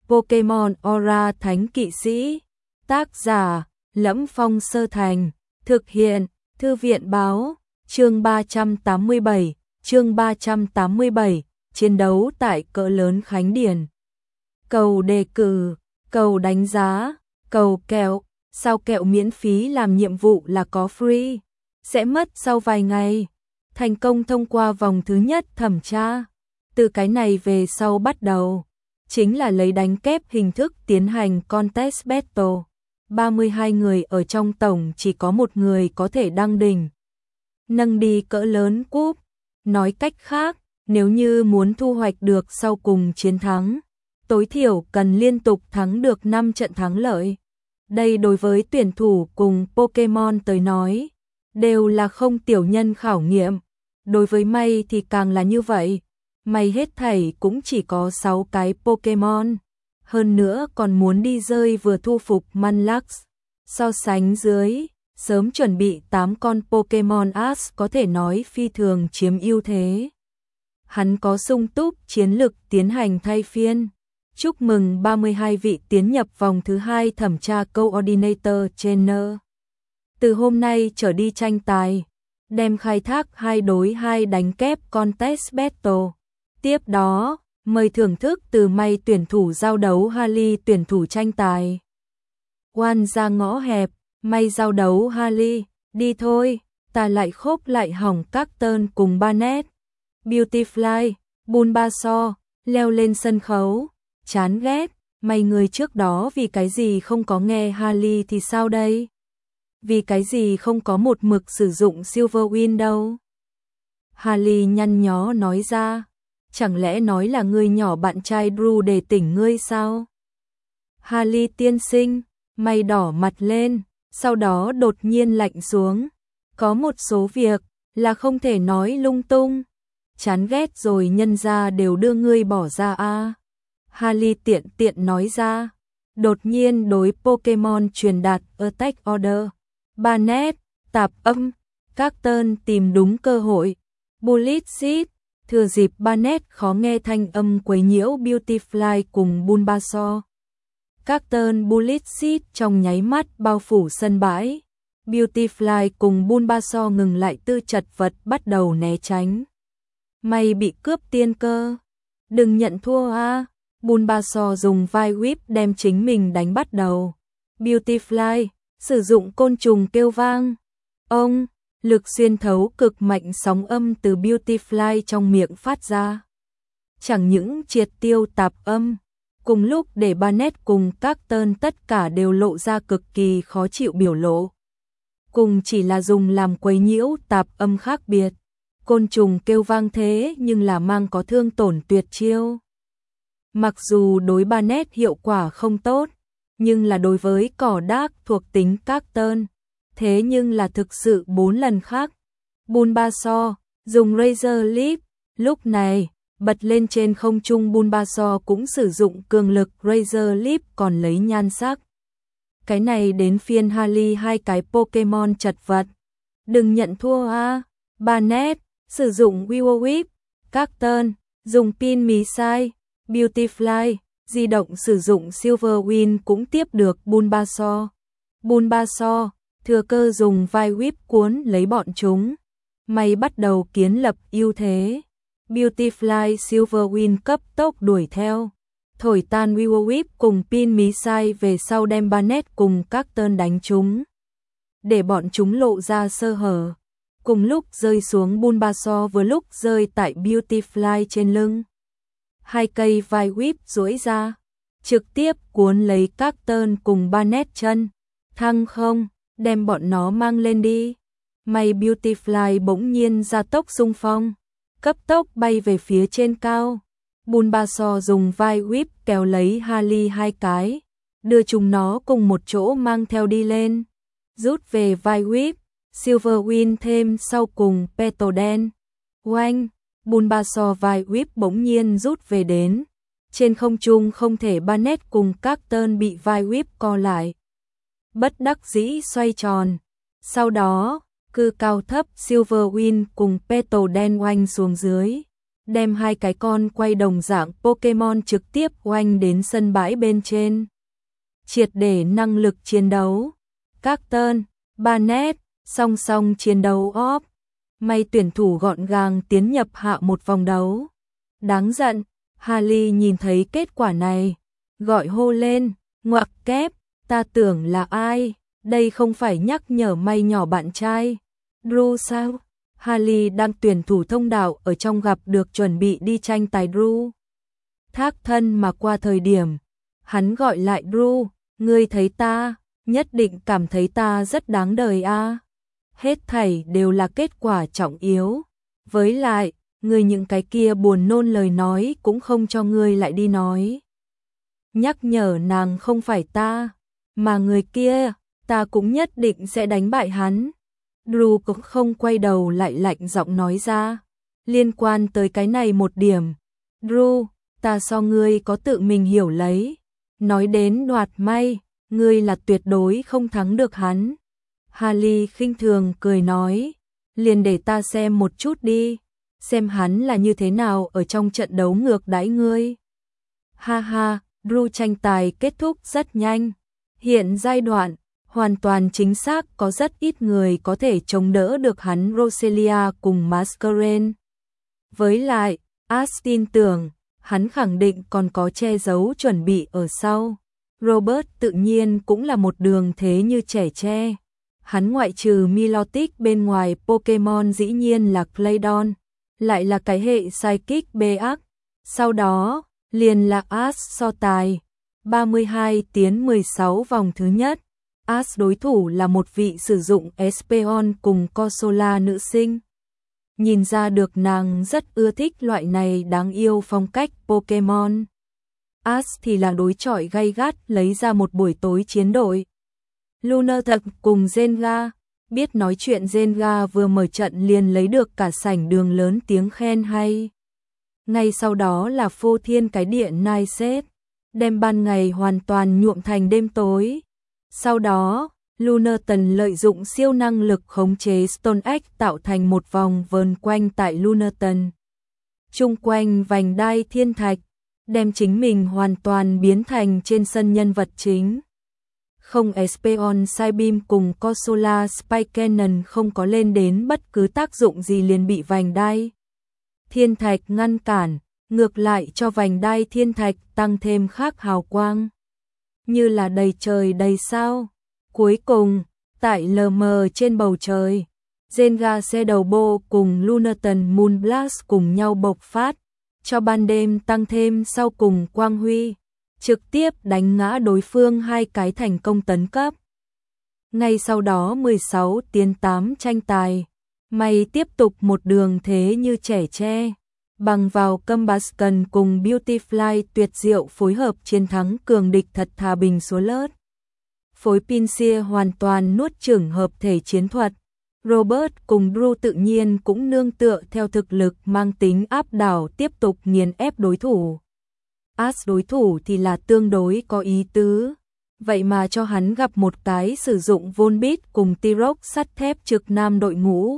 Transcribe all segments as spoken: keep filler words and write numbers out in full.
Pokemon Aura Thánh Kỵ Sĩ. Tác giả: Lẫm Phong Sơ Thành. Thực hiện: Thư viện báo. Chương ba trăm tám mươi bảy. Chương ba trăm tám mươi bảy. Chiến đấu tại cỡ lớn Khánh Điền. Cầu đề cử, cầu đánh giá, cầu kẹo. Sao kẹo miễn phí làm nhiệm vụ là có free, sẽ mất sau vài ngày. Thành công thông qua vòng thứ nhất thẩm tra. Từ cái này về sau bắt đầu chính là lấy đánh kép hình thức tiến hành contest battle. ba mươi hai người ở trong tổng chỉ có một người có thể đăng đỉnh, nâng đi cỡ lớn cúp. Nói cách khác, nếu như muốn thu hoạch được sau cùng chiến thắng, tối thiểu cần liên tục thắng được năm trận thắng lợi. Đây đối với tuyển thủ cùng Pokemon tới nói, đều là không tiểu nhân khảo nghiệm. Đối với May thì càng là như vậy. May hết thảy cũng chỉ có sáu cái Pokemon. Hơn nữa còn muốn đi rơi vừa thu phục Manlax. So sánh dưới, sớm chuẩn bị tám con Pokemon Ash có thể nói phi thường chiếm ưu thế. Hắn có sung túc chiến lực tiến hành thay phiên. Chúc mừng ba mươi hai vị tiến nhập vòng thứ hai thẩm tra Coordinator Trainer. Từ hôm nay trở đi tranh tài, đem khai thác hai đối hai đánh kép contest battle. Tiếp đó, mời thưởng thức từ May tuyển thủ giao đấu Harley tuyển thủ tranh tài. Quan ra ngõ hẹp, May giao đấu Harley, đi thôi, ta lại khốp lại hỏng các tơn cùng Barnet. Beautyfly, Bulbasaur, leo lên sân khấu, chán ghét, May người trước đó vì cái gì không có nghe Harley thì sao đây? Vì cái gì không có một mực sử dụng Silverwind đâu? Harley nhăn nhó nói ra, chẳng lẽ nói là ngươi nhỏ bạn trai Drew để tỉnh ngươi sao? Harley tiên sinh, May đỏ mặt lên, sau đó đột nhiên lạnh xuống. Có một số việc là không thể nói lung tung. Chán ghét rồi nhân ra đều đưa ngươi bỏ ra a. À. Harley tiện tiện nói ra, đột nhiên đối Pokemon truyền đạt Attack Order. Barnet, tạp âm, các tơn tìm đúng cơ hội. Bullet Seed, thừa dịp Barnet khó nghe thanh âm quấy nhiễu Beautyfly cùng Bulbasaur. Các tơn Bullet Seed trong nháy mắt bao phủ sân bãi. Beautyfly cùng Bulbasaur ngừng lại tư chật vật bắt đầu né tránh. May bị cướp tiên cơ. Đừng nhận thua a. À. Bulbasaur dùng vai whip đem chính mình đánh bắt đầu. Beautyfly sử dụng côn trùng kêu vang. Ông, lực xuyên thấu cực mạnh sóng âm từ Beautyfly trong miệng phát ra. Chẳng những triệt tiêu tạp âm, cùng lúc để Barnet cùng các tơn tất cả đều lộ ra cực kỳ khó chịu biểu lộ. Cùng chỉ là dùng làm quấy nhiễu tạp âm khác biệt. Côn trùng kêu vang thế nhưng là mang có thương tổn tuyệt chiêu. Mặc dù đối Barnet hiệu quả không tốt, nhưng là đối với cỏ đác thuộc tính các tơn, thế nhưng là thực sự bốn lần khác. Bulbasaur dùng Razor Leaf, lúc này bật lên trên không trung Bulbasaur cũng sử dụng cường lực Razor Leaf còn lấy nhan sắc. Cái này đến phiên Harley hai cái Pokemon chật vật. Đừng nhận thua a. À. Barnet sử dụng Will Whip, các tơn dùng pin missile. Beautyfly di động sử dụng Silverwind cũng tiếp được Bulbasaur. Bulbasaur thừa cơ dùng vai whip cuốn lấy bọn chúng. May bắt đầu kiến lập ưu thế. Beautyfly Silverwind cấp tốc đuổi theo, thổi tan Will Whip cùng pin missile về sau đem Barnet cùng các tơn đánh chúng, để bọn chúng lộ ra sơ hở. Cùng lúc rơi xuống Bulbasaur vừa lúc rơi tại Beautyfly trên lưng. Hai cây vai whip duỗi ra, trực tiếp cuốn lấy các tơn cùng Barnet chân. Thăng không, đem bọn nó mang lên đi. May Beautyfly bỗng nhiên ra tốc xung phong, cấp tốc bay về phía trên cao. Bulbasaur dùng vai whip kéo lấy Harley hai cái, đưa chúng nó cùng một chỗ mang theo đi lên. Rút về vai whip, Silverwind thêm sau cùng Petal đen. Oanh! Bulbasaur vai whip bỗng nhiên rút về đến. Trên không trung không thể Barnet cùng các tơn bị vai whip co lại. Bất đắc dĩ xoay tròn. Sau đó, cư cao thấp Silverwind cùng Petal đen oanh xuống dưới. đem hai cái con quay đồng dạng Pokemon trực tiếp oanh đến sân bãi bên trên. Triệt để năng lực chiến đấu. Các tên, Barnet, song song chiến đấu óp. May tuyển thủ gọn gàng tiến nhập hạ một vòng đấu. Đáng giận, Harley nhìn thấy kết quả này, gọi hô lên, ngoặc kép, ta tưởng là ai, đây không phải nhắc nhở May nhỏ bạn trai. Drew sao? Harley đang tuyển thủ thông đạo ở trong gặp được chuẩn bị đi tranh tài Drew. Thác thân mà qua thời điểm, hắn gọi lại Drew, ngươi thấy ta, nhất định cảm thấy ta rất đáng đời a. À? Hết thảy đều là kết quả trọng yếu. Với lại, ngươi những cái kia buồn nôn lời nói cũng không cho ngươi lại đi nói. Nhắc nhở nàng không phải ta, mà người kia, ta cũng nhất định sẽ đánh bại hắn. Drew cũng không quay đầu lại lạnh giọng nói ra. Liên quan tới cái này một điểm. Drew, ta so ngươi có tự mình hiểu lấy. Nói đến đoạt may, ngươi là tuyệt đối không thắng được hắn. Harley khinh thường cười nói. Liền để ta xem một chút đi. Xem hắn là như thế nào ở trong trận đấu ngược đãi ngươi. Ha ha, Drew tranh tài kết thúc rất nhanh. Hiện giai đoạn, hoàn toàn chính xác có rất ít người có thể chống đỡ được hắn Roselia cùng Masquerain. Với lại, Ash tin tưởng, hắn khẳng định còn có che giấu chuẩn bị ở sau. Robert tự nhiên cũng là một đường thế như trẻ tre. Hắn ngoại trừ Milotic bên ngoài Pokemon dĩ nhiên là Claydon, lại là cái hệ Psychic bê ác. Sau đó, liền là Ash so tài. ba mươi hai tiến mười sáu vòng thứ nhất. Ash đối thủ là một vị sử dụng Espeon cùng Corsola nữ sinh. Nhìn ra được nàng rất ưa thích loại này đáng yêu phong cách Pokemon. Ash thì là đối chọi gay gắt lấy ra một buổi tối chiến đội. Lunathan cùng Zenga, biết nói chuyện Zenga vừa mở trận liền lấy được cả sảnh đường lớn tiếng khen hay. Ngay sau đó là phô thiên cái địa Niceset, đem ban ngày hoàn toàn nhuộm thành đêm tối. Sau đó, Lunathan lợi dụng siêu năng lực khống chế Stone Egg tạo thành một vòng vờn quanh tại Lunathan. Trung quanh vành đai thiên thạch, đem chính mình hoàn toàn biến thành trên sân nhân vật chính. Không Espeon Psybeam cùng Corsola Spike Cannon không có lên đến bất cứ tác dụng gì liền bị vành đai thiên thạch ngăn cản, ngược lại cho vành đai thiên thạch tăng thêm khác hào quang. Như là đầy trời đầy sao. Cuối cùng, tại lờ mờ trên bầu trời, Zenga Shadowbo cùng Lunathan Moonblast cùng nhau bộc phát, cho ban đêm tăng thêm sau cùng quang huy, trực tiếp đánh ngã đối phương hai cái thành công tấn cấp. Ngay sau đó mười sáu tiến tám tranh tài, May tiếp tục một đường thế như trẻ tre, bằng vào Combustion cùng Beautifly tuyệt diệu phối hợp chiến thắng cường địch thật thà bình số lớt. Phối Pinsir hoàn toàn nuốt chửng hợp thể chiến thuật. Robert cùng Drew tự nhiên cũng nương tựa theo thực lực mang tính áp đảo tiếp tục nghiền ép đối thủ. Ash đối thủ thì là tương đối có ý tứ. Vậy mà cho hắn gặp một cái sử dụng Volbeat cùng T-Rock sắt thép trực nam đội ngũ.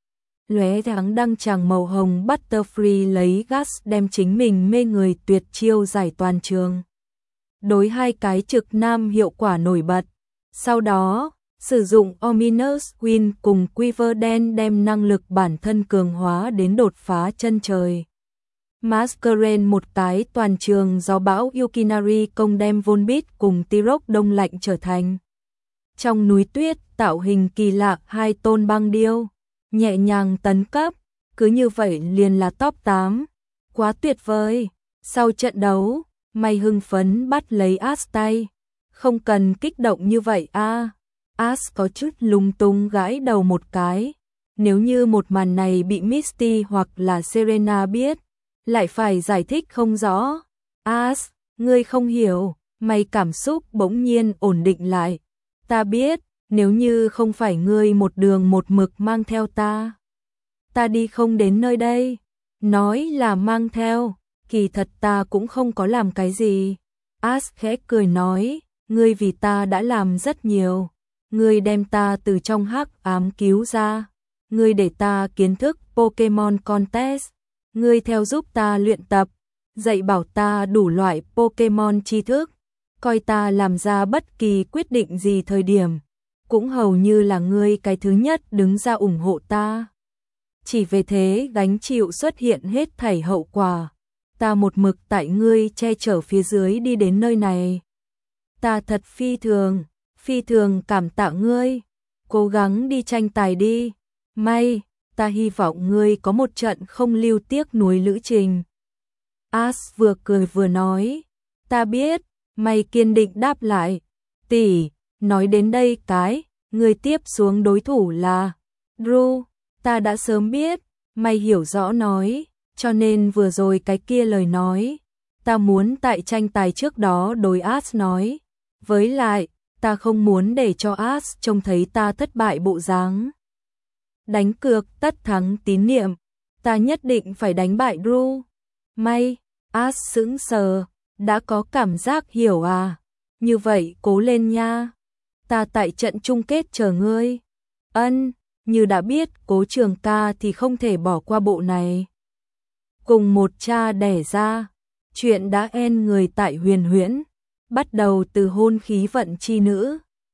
Lóe thắng đăng tràng màu hồng Butterfree lấy gas đem chính mình mê người tuyệt chiêu giải toàn trường. Đối hai cái trực nam hiệu quả nổi bật. Sau đó, sử dụng Ominous Wind cùng Quiver đen đem năng lực bản thân cường hóa đến đột phá chân trời. Masquerain một cái toàn trường gió bão Yukinari công đem Volbeat cùng T-Rock đông lạnh trở thành. Trong núi tuyết tạo hình kỳ lạ hai tôn băng điêu, nhẹ nhàng tấn cấp, cứ như vậy liền là top tám. Quá tuyệt vời. Sau trận đấu, May hưng phấn bắt lấy Ash tay. Không cần kích động như vậy a. À. Ash có chút lung tung gãi đầu một cái. Nếu như một màn này bị Misty hoặc là Serena biết, lại phải giải thích không rõ. Ash, ngươi không hiểu. May cảm xúc bỗng nhiên ổn định lại. Ta biết, nếu như không phải ngươi một đường một mực mang theo ta, ta đi không đến nơi đây. Nói là mang theo, kỳ thật ta cũng không có làm cái gì. Ash khẽ cười nói, ngươi vì ta đã làm rất nhiều. Ngươi đem ta từ trong hắc ám cứu ra. Ngươi để ta kiến thức Pokemon Contest. ngươi theo giúp ta luyện tập, dạy bảo ta đủ loại Pokemon tri thức, coi ta làm ra bất kỳ quyết định gì thời điểm, cũng hầu như là ngươi cái thứ nhất đứng ra ủng hộ ta. Chỉ về thế gánh chịu xuất hiện hết thảy hậu quả, ta một mực tại ngươi che chở phía dưới đi đến nơi này. Ta thật phi thường, phi thường cảm tạ ngươi, cố gắng đi tranh tài đi, may, ta hy vọng ngươi có một trận không lưu tiếc nuối lữ trình. Ash vừa cười vừa nói, ta biết, May kiên định đáp lại, tỷ, nói đến đây cái, người tiếp xuống đối thủ là Drew, ta đã sớm biết, May hiểu rõ nói, cho nên vừa rồi cái kia lời nói, ta muốn tại tranh tài trước đó đối Ash nói, với lại, ta không muốn để cho Ash trông thấy ta thất bại bộ dáng. Đánh cược tất thắng tín niệm, ta nhất định phải đánh bại Drew. May, Ash sững sờ, đã có cảm giác hiểu à, như vậy cố lên nha, ta tại trận chung kết chờ ngươi. Ân, như đã biết Cố Trường Ca thì không thể bỏ qua bộ này. Cùng một cha đẻ ra, chuyện đã end người tại Huyền Huyễn, bắt đầu từ hôn khí vận chi nữ.